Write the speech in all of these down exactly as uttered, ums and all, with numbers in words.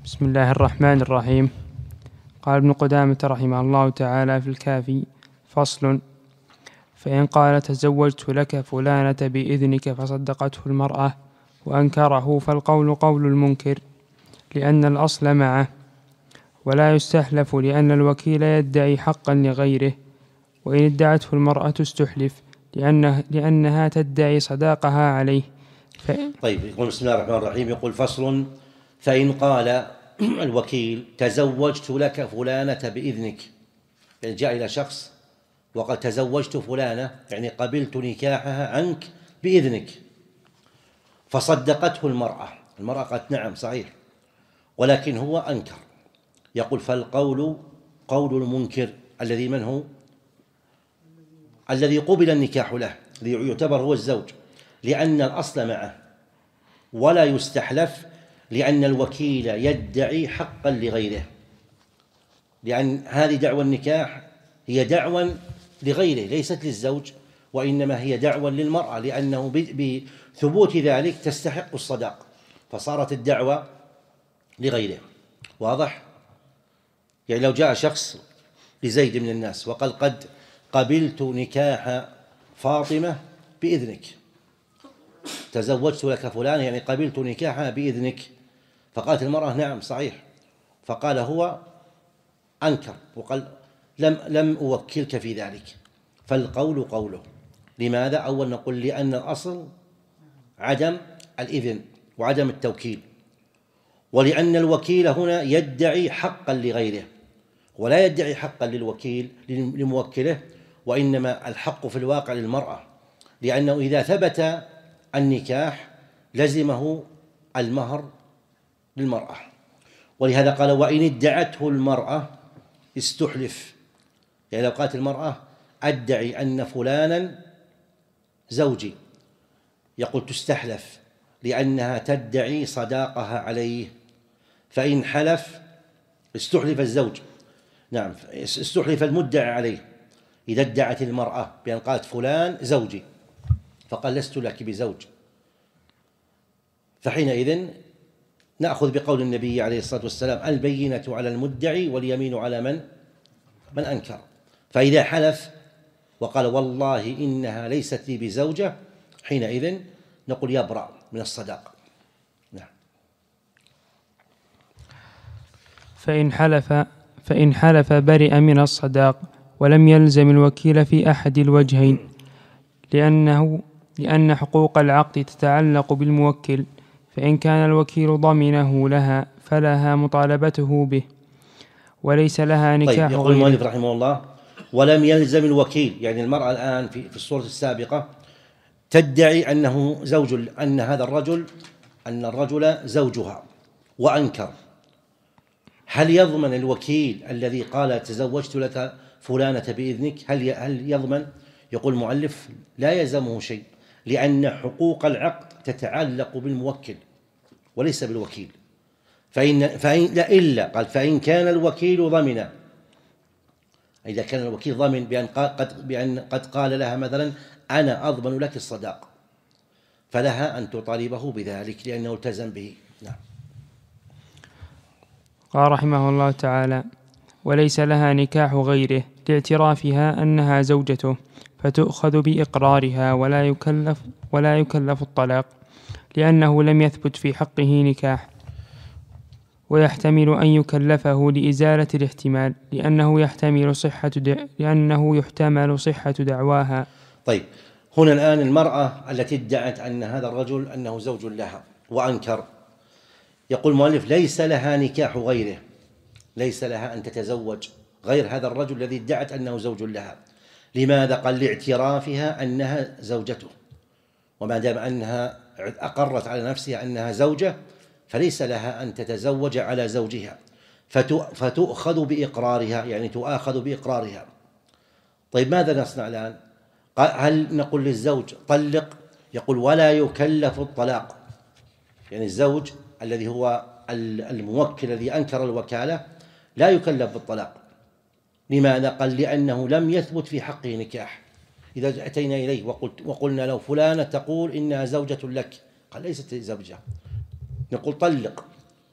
بسم الله الرحمن الرحيم. قال ابن قدامة رحمه الله تعالى في الكافي: فصل: فإن قال تزوجت لك فلانة بإذنك فصدقته المرأة وأنكره فالقول قول المنكر، لأن الأصل معه، ولا يستحلف لأن الوكيل يدعي حقا لغيره، وإن ادعته المرأة استحلف لأنه لأنها تدعي صداقها عليه. ف... طيب، يقول بسم الله الرحمن الرحيم. يقول: فصل: فإن قال الوكيل تزوجت لك فلانة بإذنك، يعني جاء إلى شخص وقال تزوجت فلانة، يعني قبلت نكاحها عنك بإذنك، فصدقته المرأة، المرأة قالت نعم صحيح، ولكن هو أنكر. يقول: فالقول قول المنكر، الذي من هو؟ الذي قبل النكاح له، الذي يعتبر هو الزوج، لأن الأصل معه، ولا يستحلف لأن الوكيل يدعي حقا لغيره، لأن هذه دعوى النكاح هي دعوى لغيره ليست للزوج، وإنما هي دعوى للمرأة، لأنه بثبوت ذلك تستحق الصداق، فصارت الدعوة لغيره. واضح؟ يعني لو جاء شخص لزيد من الناس وقال قد قبلت نكاح فاطمة بإذنك، تزوجت لك فلان يعني قبلت نكاحها بإذنك، فقالت المرأة نعم صحيح، فقال هو أنكر وقال لم لم أوكلك في ذلك، فالقول قوله. لماذا؟ أول نقول لأن الأصل عدم الإذن وعدم التوكيل، ولأن الوكيل هنا يدعي حقا لغيره، ولا يدعي حقا للوكيل لموكله، وإنما الحق في الواقع للمرأة، لأنه إذا ثبت النكاح لزمه المهر للمرأة، ولهذا قال وإن ادعته المرأة استحلف، يعني لو قالت المرأة أدعي أن فلانا زوجي، يقول تستحلف لأنها تدعي صداقها عليه، فإن حلف استحلف الزوج، نعم استحلف المدعي عليه. إذا ادعت المرأة بأن قالت فلان زوجي فقال لست لك بزوج، فحينئذ نأخذ بقول النبي عليه الصلاة والسلام البينة على المدعي واليمين على من من أنكر. فإذا حلف وقال والله إنها ليست لي بزوجة، حينئذ نقول يبرأ من الصداقة. نعم. فإن حلف فإن حلف برئ من الصداق، ولم يلزم الوكيل في أحد الوجهين، لأنه لأن حقوق العقد تتعلق بالموكل، فإن كان الوكيل ضمنه لها فلها مطالبته به، وليس لها نكاح غيره. طيب، يقول المؤلف رحمه الله: ولم يلزم الوكيل، يعني المرأة الآن في في الصورة السابقة تدعي أنه زوج، أن هذا الرجل أن الرجل زوجها وأنكر، هل يضمن الوكيل الذي قال تزوجت لك فلانة بإذنك، هل هل يضمن؟ يقول المؤلف لا يلزمه شيء، لأن حقوق العقد تتعلق بالموكل وليس بالوكيل. فإن فإن لا إلا قال فإن كان الوكيل ضمن، إذا كان الوكيل ضمن بأن قد بأن قد قال لها مثلا أنا أضمن لك الصداق، فلها أن تطالبه بذلك لأنه التزم به. نعم. قال رحمه الله تعالى: وليس لها نكاح غيره لاعترافها أنها زوجته، فتؤخذ بإقرارها ولا يكلف ولا يكلف الطلاق، لأنه لم يثبت في حقه نكاح، ويحتمل أن يكلفه لإزالة الاحتمال، لأنه يحتمل صحة دع... لأنه يحتمل صحة دعواها. طيب، هنا الآن المرأة التي ادعت أن هذا الرجل أنه زوج لها وأنكر، يقول المؤلف ليس لها نكاح غيره، ليس لها أن تتزوج غير هذا الرجل الذي ادعت أنه زوج لها. لماذا؟ قال لاعترافها أنها زوجته، وما دام أنها أقرت على نفسها أنها زوجة فليس لها أن تتزوج على زوجها، فتؤخذ بإقرارها، يعني تؤاخذ بإقرارها. طيب، ماذا نصنع الآن؟ هل نقول للزوج طلق؟ يقول ولا يكلف الطلاق، يعني الزوج الذي هو الموكل الذي أنكر الوكالة لا يكلف بالطلاق. لماذا؟ قال لأنه لم يثبت في حقه نكاح. إذا أتينا إليه وقلت وقلنا له فلانة تقول إنها زوجة لك، قال ليست زوجة، نقول طلق،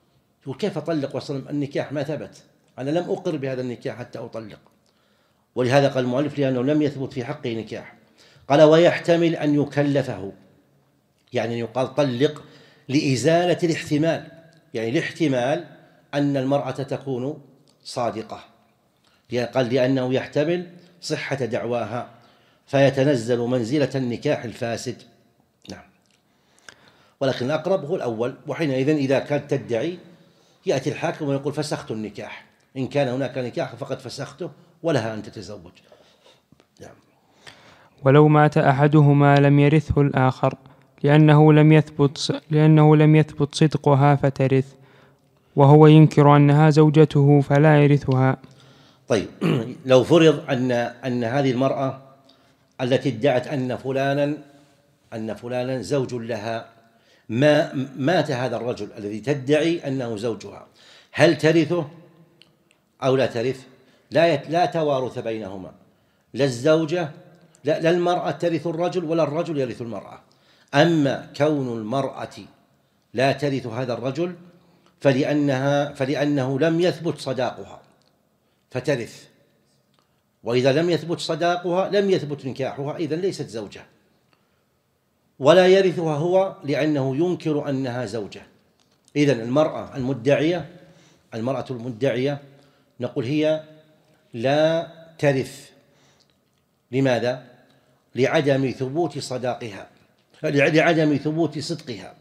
يقول كيف أطلق وصل النكاح ما ثبت، أنا لم أقر بهذا النكاح حتى أطلق. ولهذا قال المؤلف لأنه لم يثبت في حقه نكاح. قال ويحتمل أن يكلفه، يعني يقال طلق لإزالة الاحتمال، يعني الاحتمال أن المرأة تكون صادقة، قال لأنه يحتمل صحة دعواها فيتنزل منزلة النكاح الفاسد. نعم. ولكن الأقرب هو الأول، وحينئذ إذا كانت تدعي يأتي الحاكم ويقول فسخت النكاح، إن كان هناك نكاح فقد فسخته ولها أن تتزوج. نعم. ولو مات أحدهما لم يرثه الآخر لأنه لم يثبت لأنه لم يثبت صدقها فترث، وهو ينكر أنها زوجته فلا يرثها. طيب لو فرض أن أن هذه المرأة التي ادعت أن فلانا أن فلانا زوج لها ما مات هذا الرجل الذي تدعي أنه زوجها، هل ترثه أو لا ترث؟ لا لا توارث بينهما، لا الزوجة لا, لا المرأة ترث الرجل ولا الرجل يرث المرأة. أما كون المرأة لا ترث هذا الرجل فلأنها فلأنه لم يثبت صداقها فترث، وإذا لم يثبت صداقها لم يثبت نكاحها، إذن ليست زوجة. ولا يرثها هو لأنه ينكر أنها زوجة. إذن المرأة المدعية المرأة المدعية نقول هي لا ترث. لماذا؟ لعدم ثبوت صداقها، لعدم ثبوت صدقها،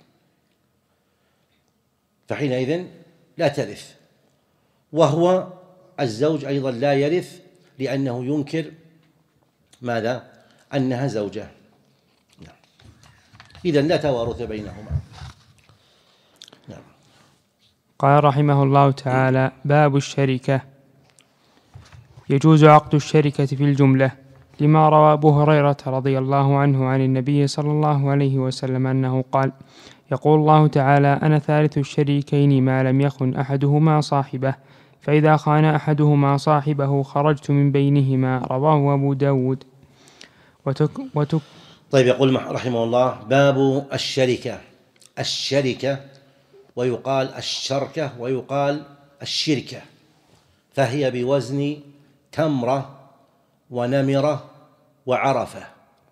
فحينئذ لا ترث. وهو الزوج أيضا لا يرث لأنه ينكر ماذا؟ أنها زوجة. نعم. إذن لا توارث بينهما. نعم. قال رحمه الله تعالى: باب الشركة. يجوز عقد الشركة في الجملة، لما روى أبو هريرة رضي الله عنه عن النبي صلى الله عليه وسلم أنه قال: يقول الله تعالى: أنا ثالث الشريكين ما لم يخن أحدهما صاحبه، فإذا خان أحدهما صاحبه خرجت من بينهما. رواه أبو داود. وتك وتك طيب يقول رحمه الله: باب الشركة. الشركة ويقال الشركة ويقال الشركة، فهي بوزن تمرة ونمرة وعرفة.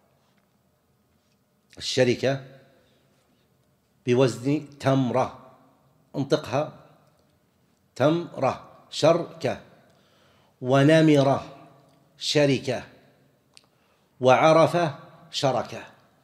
الشركة بوزن تمرة، انطقها تمرة شركة، ونمرة شركة، وعرفة شركة.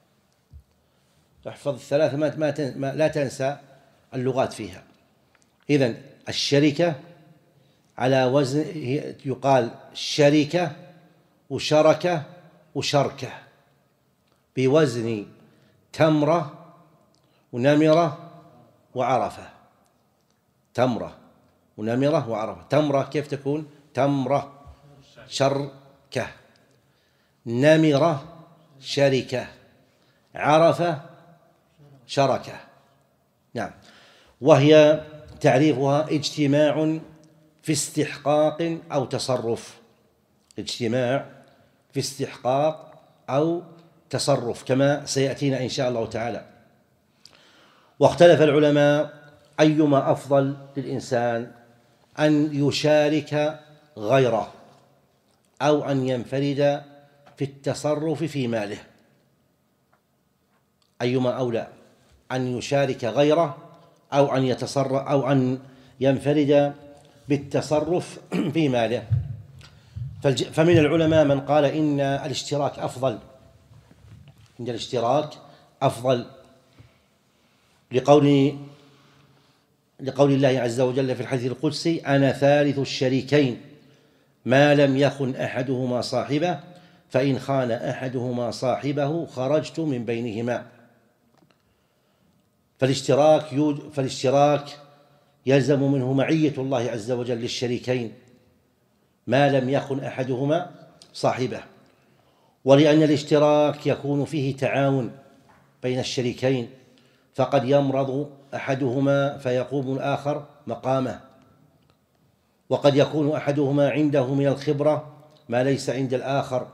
تحفظ الثلاثة ما ما لا تنسى اللغات فيها. إذن الشركة على وزن يقال شركة وشركة وشركة بوزن تمرة ونمرة وعرفة. تمرة ونمرة وعرفة. تمرة كيف تكون؟ تمرة شركة، نمرة شركة، عرفة شركة. نعم. وهي تعريفها اجتماع في استحقاق أو تصرف. اجتماع في استحقاق أو تصرف كما سيأتينا إن شاء الله تعالى. واختلف العلماء أيما أفضل للإنسان، أن يشارك غيره أو أن ينفرد في التصرف في ماله. أيما أولى، أن يشارك غيره أو أن يتصرف أو أن ينفرد بالتصرف في ماله. فمن العلماء من قال إن الاشتراك أفضل، إن الاشتراك أفضل لقول لقول الله عز وجل في الحديث القدسي: أنا ثالث الشريكين ما لم يخن أحدهما صاحبه، فإن خان أحدهما صاحبه خرجت من بينهما. فالاشتراك يوجد فالاشتراك يلزم منه معية الله عز وجل للشريكين ما لم يخن أحدهما صاحبه، ولأن الاشتراك يكون فيه تعاون بين الشريكين، فقد يمرض أحدهما فيقوم الآخر مقامه، وقد يكون أحدهما عنده من الخبرة ما ليس عند الآخر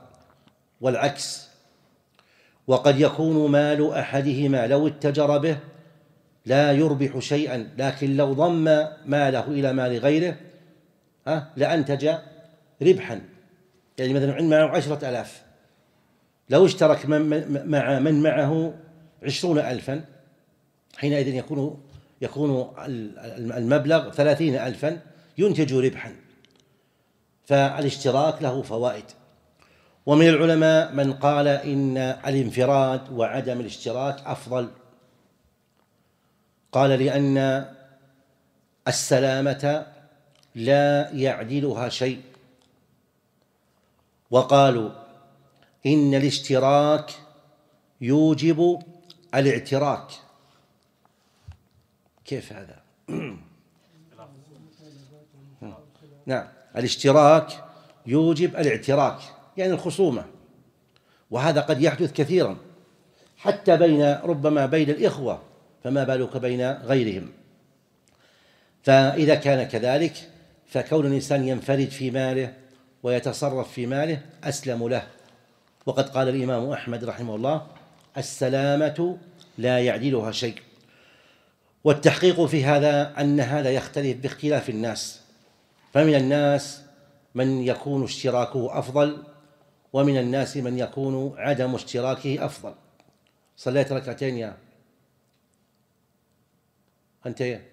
والعكس، وقد يكون مال أحدهما لو اتجر به لا يربح شيئا، لكن لو ضم ماله إلى مال غيره لأنتج ربحا. يعني مثلا عند معه عشرة آلاف، لو اشترك مع من معه عشرون ألفا، حينئذ يكون يكون المبلغ ثلاثين ألفا، ينتج ربحا. فالاشتراك له فوائد. ومن العلماء من قال إن الانفراد وعدم الاشتراك أفضل، قال لأن السلامة لا يعدلها شيء، وقالوا إن الاشتراك يوجب الاعتراك. كيف هذا؟ نعم، الاشتراك يوجب الاعتراك، يعني الخصومة، وهذا قد يحدث كثيرا حتى بين ربما بين الإخوة، فما بالك بين غيرهم. فإذا كان كذلك فكون الإنسان ينفرد في ماله ويتصرف في ماله أسلم له. وقد قال الإمام أحمد رحمه الله: السلامة لا يعدلها شيء. والتحقيق في هذا أن هذا يختلف باختلاف الناس، فمن الناس من يكون اشتراكه أفضل، ومن الناس من يكون عدم اشتراكه أفضل. صليت ركعتين يا أنت يا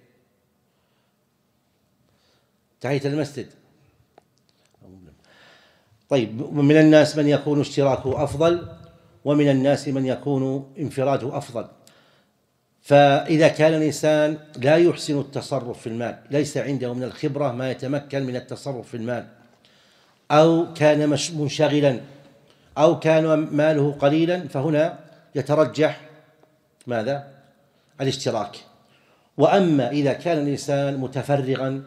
تحية المسجد. طيب، من الناس من يكون اشتراكه أفضل، ومن الناس من يكون انفراده أفضل. فإذا كان الإنسان لا يحسن التصرف في المال، ليس عنده من الخبرة ما يتمكن من التصرف في المال، أو كان منشغلا، أو كان ماله قليلا، فهنا يترجح ماذا؟ الاشتراك. وأما إذا كان الإنسان متفرغا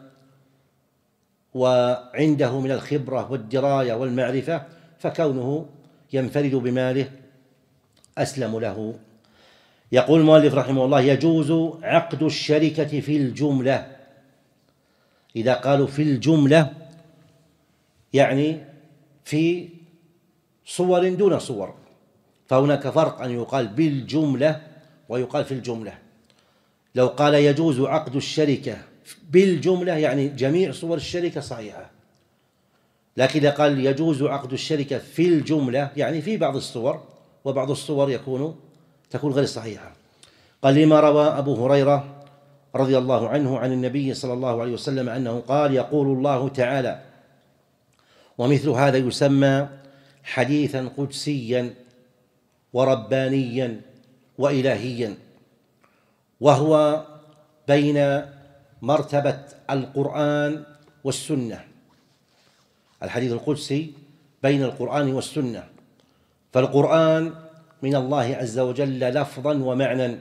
وعنده من الخبرة والدراية والمعرفة، فكونه ينفرد بماله أسلم له. يقول المؤلف رحمه الله: يجوز عقد الشركة في الجملة. إذا قالوا في الجملة يعني في صور دون صور، فهناك فرق أن يقال بالجملة ويقال في الجملة. لو قال يجوز عقد الشركة بالجملة يعني جميع صور الشركة صحيحة، لكن إذا قال يجوز عقد الشركة في الجملة يعني في بعض الصور، وبعض الصور يكون تكون غير صحيحة. قال: لما روى أبو هريرة رضي الله عنه عن النبي صلى الله عليه وسلم أنه قال: يقول الله تعالى. ومثل هذا يسمى حديثا قدسيا وربانيا وإلهيا، وهو بين مرتبة القرآن والسنة. الحديث القدسي بين القرآن والسنة، فالقرآن من الله عز وجل لفظا ومعنى،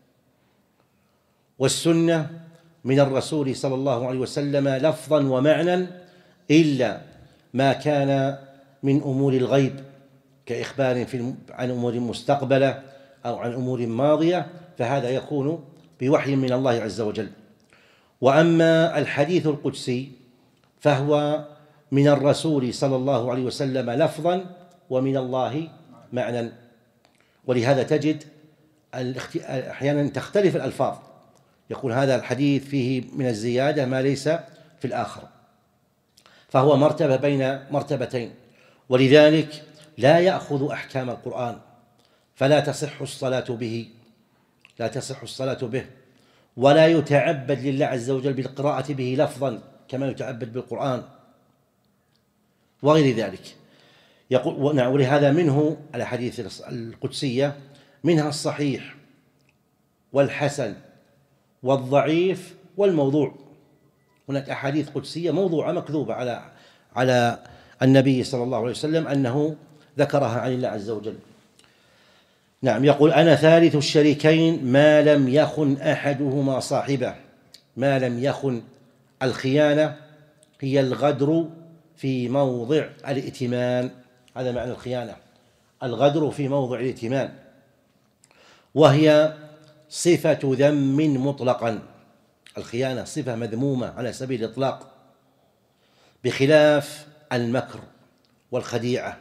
والسنة من الرسول صلى الله عليه وسلم لفظا ومعنى، إلا ما كان من أمور الغيب كإخبار في عن أمور مستقبلة أو عن أمور ماضية، فهذا يكون بوحي من الله عز وجل. وأما الحديث القدسي فهو من الرسول صلى الله عليه وسلم لفظا ومن الله معنى. ولهذا تجد أحيانا تختلف الألفاظ، يقول هذا الحديث فيه من الزيادة ما ليس في الآخر، فهو مرتبة بين مرتبتين. ولذلك لا يأخذ أحكام القرآن، فلا تصح الصلاة به لا تصح الصلاة به ولا يتعبد لله عز وجل بالقراءة به لفظا كما يتعبد بالقرآن وغير ذلك. يقول: ولهذا منه الأحاديث القدسية منها الصحيح والحسن والضعيف والموضوع. هناك أحاديث قدسية موضوعة مكذوبة على على النبي صلى الله عليه وسلم أنه ذكرها عن الله عز وجل. نعم. يقول: أنا ثالث الشريكين ما لم يخن أحدهما صاحبه. ما لم يخن، الخيانة هي الغدر في موضع الائتمان، هذا معنى الخيانة، الغدر في موضع الائتمان، وهي صفة ذم مطلقا. الخيانة صفة مذمومة على سبيل الإطلاق، بخلاف المكر والخديعة،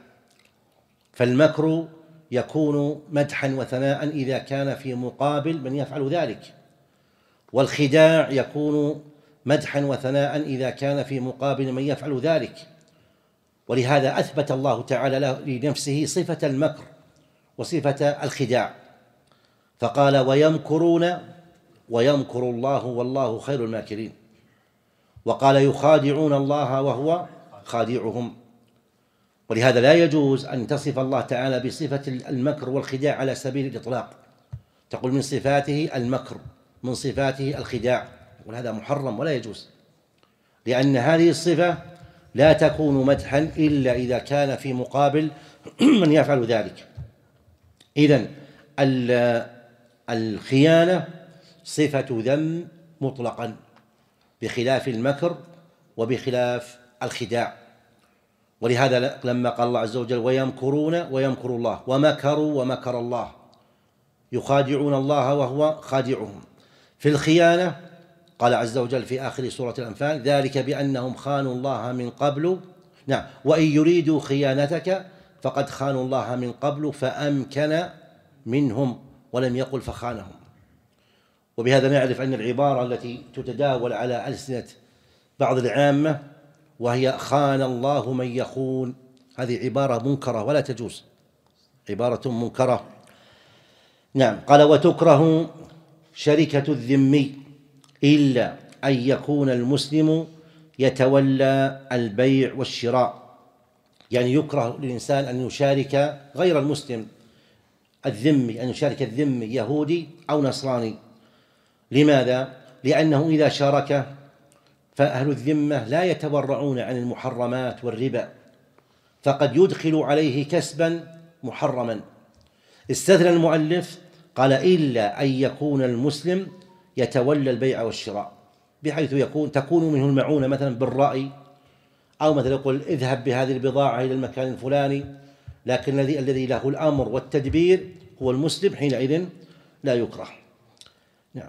فالمكر يكون مدحا وثناء إذا كان في مقابل من يفعل ذلك، والخداع يكون مدحا وثناء إذا كان في مقابل من يفعل ذلك. ولهذا أثبت الله تعالى له لنفسه صفة المكر وصفة الخداع، فقال ويمكرون ويمكر الله والله خير الماكرين، وقال يخادعون الله وهو خادعهم. ولهذا لا يجوز أن تصف الله تعالى بصفة المكر والخداع على سبيل الإطلاق، تقول من صفاته المكر، من صفاته الخداع، وهذا محرم ولا يجوز، لأن هذه الصفة لا تكون مدحا إلا إذا كان في مقابل من يفعل ذلك. إذن الخيانة صفة ذم مطلقا، بخلاف المكر وبخلاف الخداع. ولهذا لما قال الله عز وجل ويمكرون ويمكر الله، ومكروا ومكر الله، يخادعون الله وهو خادعهم. في الخيانة قال عز وجل في آخر سورة الأنفال ذلك بأنهم خانوا الله من قبل، نعم، وإن يريدوا خيانتك فقد خانوا الله من قبل فأمكن منهم، ولم يقل فخانهم. وبهذا نعرف أن العبارة التي تتداول على ألسنة بعض العامة وهي خان الله من يخون، هذه عبارة منكرة ولا تجوز، عبارة منكرة. نعم. قال وتكره شركة الذمي إلا أن يكون المسلم يتولى البيع والشراء، يعني يكره للإنسان أن يشارك غير المسلم الذمي، أن يشارك الذمي يهودي أو نصراني. لماذا؟ لأنه إذا شارك فأهل الذمة لا يتورعون عن المحرمات والربا، فقد يدخل عليه كسبا محرما. استثنى المؤلف قال إلا أن يكون المسلم يتولى البيع والشراء، بحيث يكون تكون منه المعونة مثلا بالرأي، أو مثلا يقول اذهب بهذه البضاعة إلى المكان الفلاني، لكن الذي الذي له الأمر والتدبير هو المسلم، حينئذ لا يكره. نعم.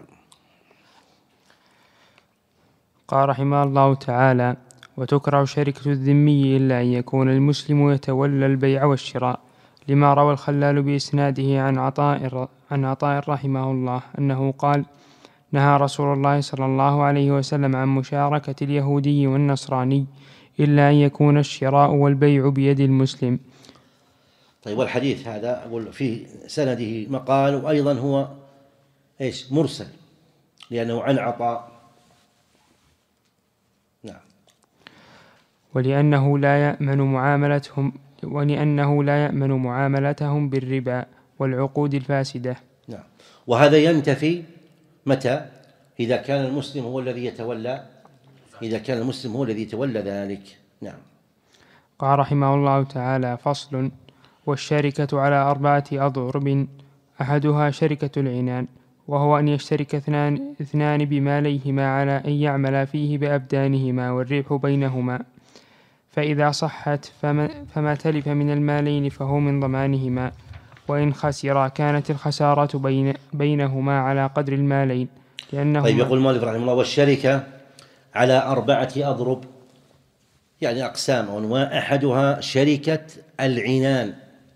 قال رحمه الله تعالى وتكره شركة الذمي إلا أن يكون المسلم يتولى البيع والشراء، لما روى الخلال بإسناده عن عطاء عن عطاء رحمه الله أنه قال نهى رسول الله صلى الله عليه وسلم عن مشاركة اليهودي والنصراني إلا أن يكون الشراء والبيع بيد المسلم. طيب، والحديث هذا أقول فيه سنده مقال، وأيضا هو إيش مرسل، لأنه عن عطاء. نعم. ولأنه لا يأمن معاملتهم ولأنه لا يأمن معاملتهم بالربا والعقود الفاسدة. نعم. وهذا ينتفي متى؟ إذا كان المسلم هو الذي يتولى إذا كان المسلم هو الذي يتولى ذلك. نعم. قال رحمه الله تعالى فصل والشركة على أربعة أضرب، أحدها شركة العنان، وهو أن يشترك اثنان, اثنان بماليهما على أن يعملا فيه بأبدانهما والربح بينهما، فإذا صحت فما, فما تلف من المالين فهو من ضمانهما، وإن خسرا كانت الخسارة بين بينهما على قدر المالين. لأنهما طيب، يقول المؤلف رحمه الله والشركة على أربعة أضرب، يعني أقسام أو أنواع. أحدها شركة العنان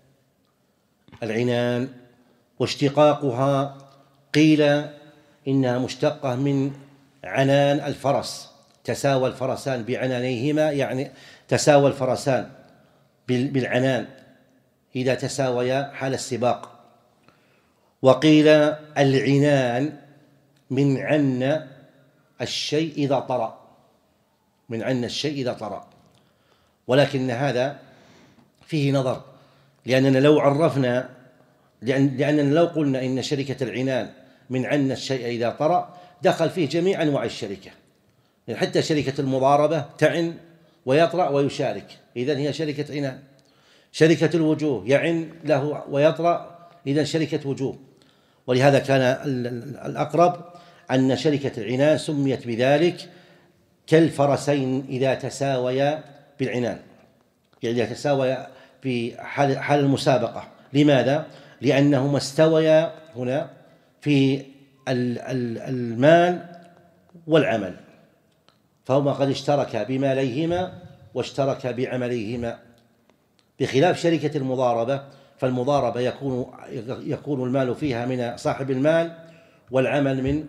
العنان واشتقاقها قيل إنها مشتقة من عنان الفرس، تساوى الفرسان بعنانيهما، يعني تساوى الفرسان بالعنان إذا تساويا حال السباق. وقيل العنان من عن الشيء إذا طرأ، من عن الشيء إذا طرأ، ولكن هذا فيه نظر، لأننا لو عرفنا لأن لأننا لو قلنا إن شركة العنان من عن الشيء إذا طرأ دخل فيه جميع أنواع الشركة، يعني حتى شركة المضاربة تعن ويطرأ ويشارك، إذن هي شركة عنان. شركة الوجوه يعن له ويطرأ، إذن شركة وجوه. ولهذا كان الأقرب أن شركة العنان سميت بذلك كالفرسين إذا تساويا بالعنان، يعني إذا تساويا في حال, حال المسابقة. لماذا؟ لأنهما استويا هنا في المال والعمل، فهما قد اشتركا بماليهما واشتركا بعمليهما، بخلاف شركة المضاربة، فالمضاربة يكون يكون المال فيها من صاحب المال والعمل من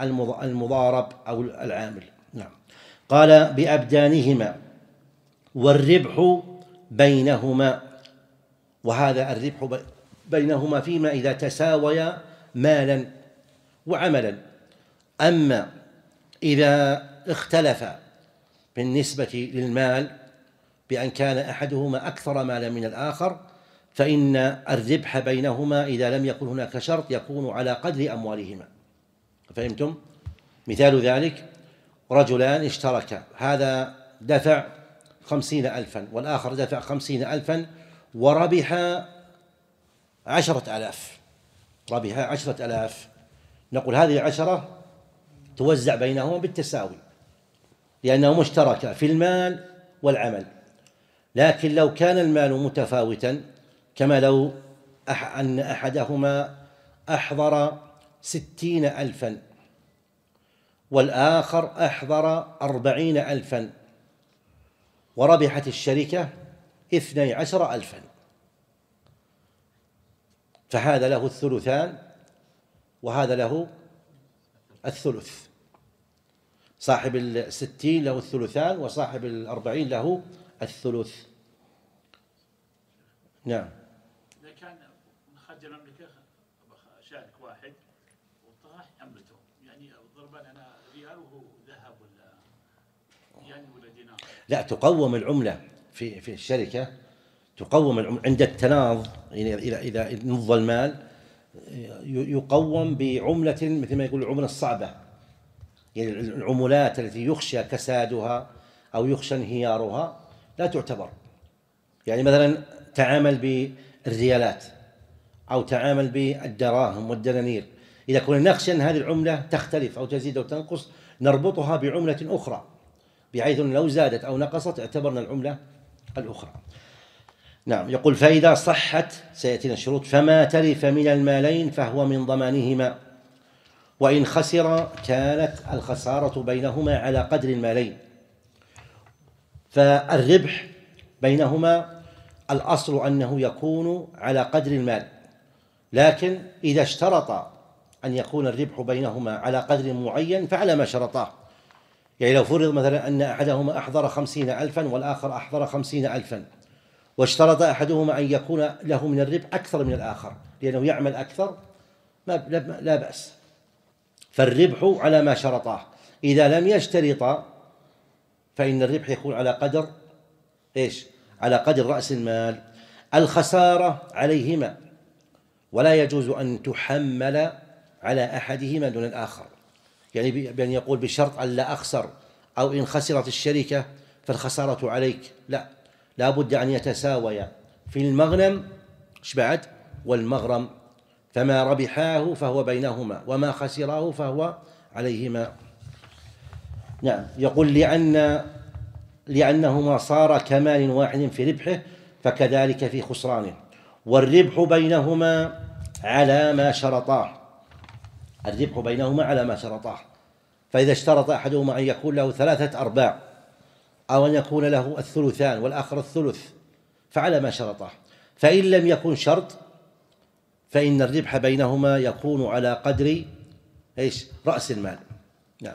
المضارب أو العامل. نعم. قال بأبدانهما والربح بينهما، وهذا الربح بينهما فيما إذا تساويا مالا وعملا. أما إذا اختلف بالنسبة للمال بأن كان أحدهما أكثر مالا من الآخر، فإن الربح بينهما إذا لم يكن هناك شرط يكون على قدر أموالهما. فهمتم؟ مثال ذلك رجلان اشتركا، هذا دفع خمسين ألفا والآخر دفع خمسين ألفا وربح عشرة آلاف، ربح عشرة آلاف، نقول هذه العشرة توزع بينهما بالتساوي لأنهما اشتركا في المال والعمل. لكن لو كان المال متفاوتا، كما لو أن أحدهما أحضر ستين ألفا والآخر أحضر أربعين ألفا وربحت الشركة اثني عشر ألفا، فهذا له الثلثان وهذا له الثلث. صاحب الستين له الثلثان وصاحب الأربعين له الثلث. نعم. إذا كان خرج المملكة شارك واحد وطاح عملته، يعني ضربا أنا ريال وهو ذهب ولا ين ولا دينار؟ لا، تقوم العملة في في الشركة، تقوم العملة عند التناض. يعني إذا إذا نض المال يقوم بعملة مثل ما يقول العملة الصعبة، يعني العملات التي يخشى كسادها أو يخشى انهيارها لا تعتبر. يعني مثلا تعامل بالريالات أو تعامل بالدراهم والدنانير، إذا كنا نخشى أن هذه العملة تختلف أو تزيد أو تنقص نربطها بعملة أخرى، بحيث أن لو زادت أو نقصت اعتبرنا العملة الأخرى. نعم. يقول فإذا صحت، سيأتينا الشروط، فما تلف من المالين فهو من ضمانهما، وإن خسر كانت الخسارة بينهما على قدر المالين. فالربح بينهما الأصل أنه يكون على قدر المال، لكن إذا اشترط أن يكون الربح بينهما على قدر معين فعلى ما شرطاه. يعني لو فرض مثلا أن أحدهما أحضر خمسين ألفا والآخر أحضر خمسين ألفا، واشترط أحدهما أن يكون له من الربح أكثر من الآخر لأنه يعمل أكثر، لا بأس، فالربح على ما شرطاه. إذا لم يشترطا فإن الربح يكون على قدر إيش؟ على قدر رأس المال. الخسارة عليهما، ولا يجوز أن تحمل على أحدهما دون الآخر، يعني بأن يقول بشرط أن لا أخسر، أو إن خسرت الشركة فالخسارة عليك، لا، لا بد أن يتساويا في المغنم إيش بعد والمغرم، فما ربحاه فهو بينهما وما خسراه فهو عليهما. نعم. يقول لأن لأنهما صار كمال واحد في ربحه فكذلك في خسرانه، والربح بينهما على ما شرطاه، الربح بينهما على ما شرطاه. فإذا اشترط أحدهما أن يكون له ثلاثة أرباع أو أن يكون له الثلثان والآخر الثلث فعلى ما شرطاه. فإن لم يكن شرط فإن الربح بينهما يكون على قدر إيش؟ رأس المال. نعم.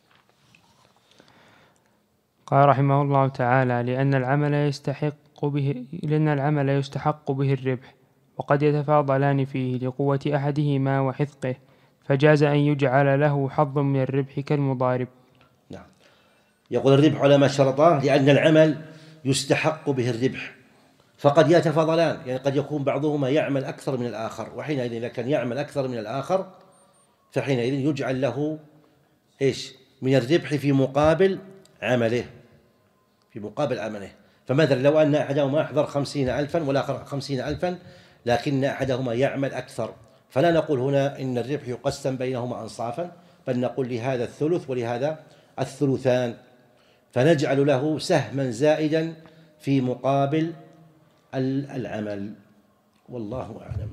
قال رحمه الله تعالى: لأن العمل يستحق به لأن العمل يستحق به الربح، وقد يتفاضلان فيه لقوة أحدهما وحذقه، فجاز أن يجعل له حظ من الربح كالمضارب. نعم. يقول الربح على ما شرطاه لأن العمل يستحق به الربح، فقد يتفاضلان، يعني قد يكون بعضهما يعمل أكثر من الآخر، وحينئذ إذا كان يعمل أكثر من الآخر فحينئذ يجعل له إيش؟ من الربح في مقابل عمله، في مقابل عمله. فمثلا لو أن أحدهما أحضر خمسين ألفا والآخر خمسين ألفا، لكن أحدهما يعمل أكثر، فلا نقول هنا إن الربح يقسم بينهما أنصافا، بل نقول لهذا الثلث ولهذا الثلثان، فنجعل له سهما زائدا في مقابل العمل. والله أعلم.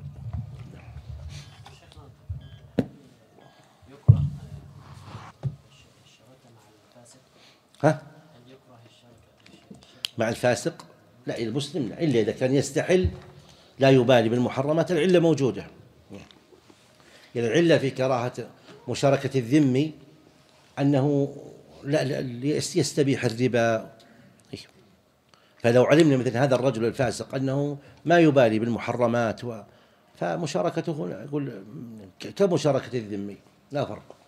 ها؟ مع الفاسق؟ لا، المسلم لا، إلا إذا كان يستحل لا يبالي بالمحرمات، العلة موجودة. يعني العلة في كراهة مشاركة الذمي أنه لا, لا يستبيح الربا. فلو علمنا مثل هذا الرجل الفاسق أنه ما يبالي بالمحرمات و فمشاركته يقول كمشاركة الذمي لا فرق.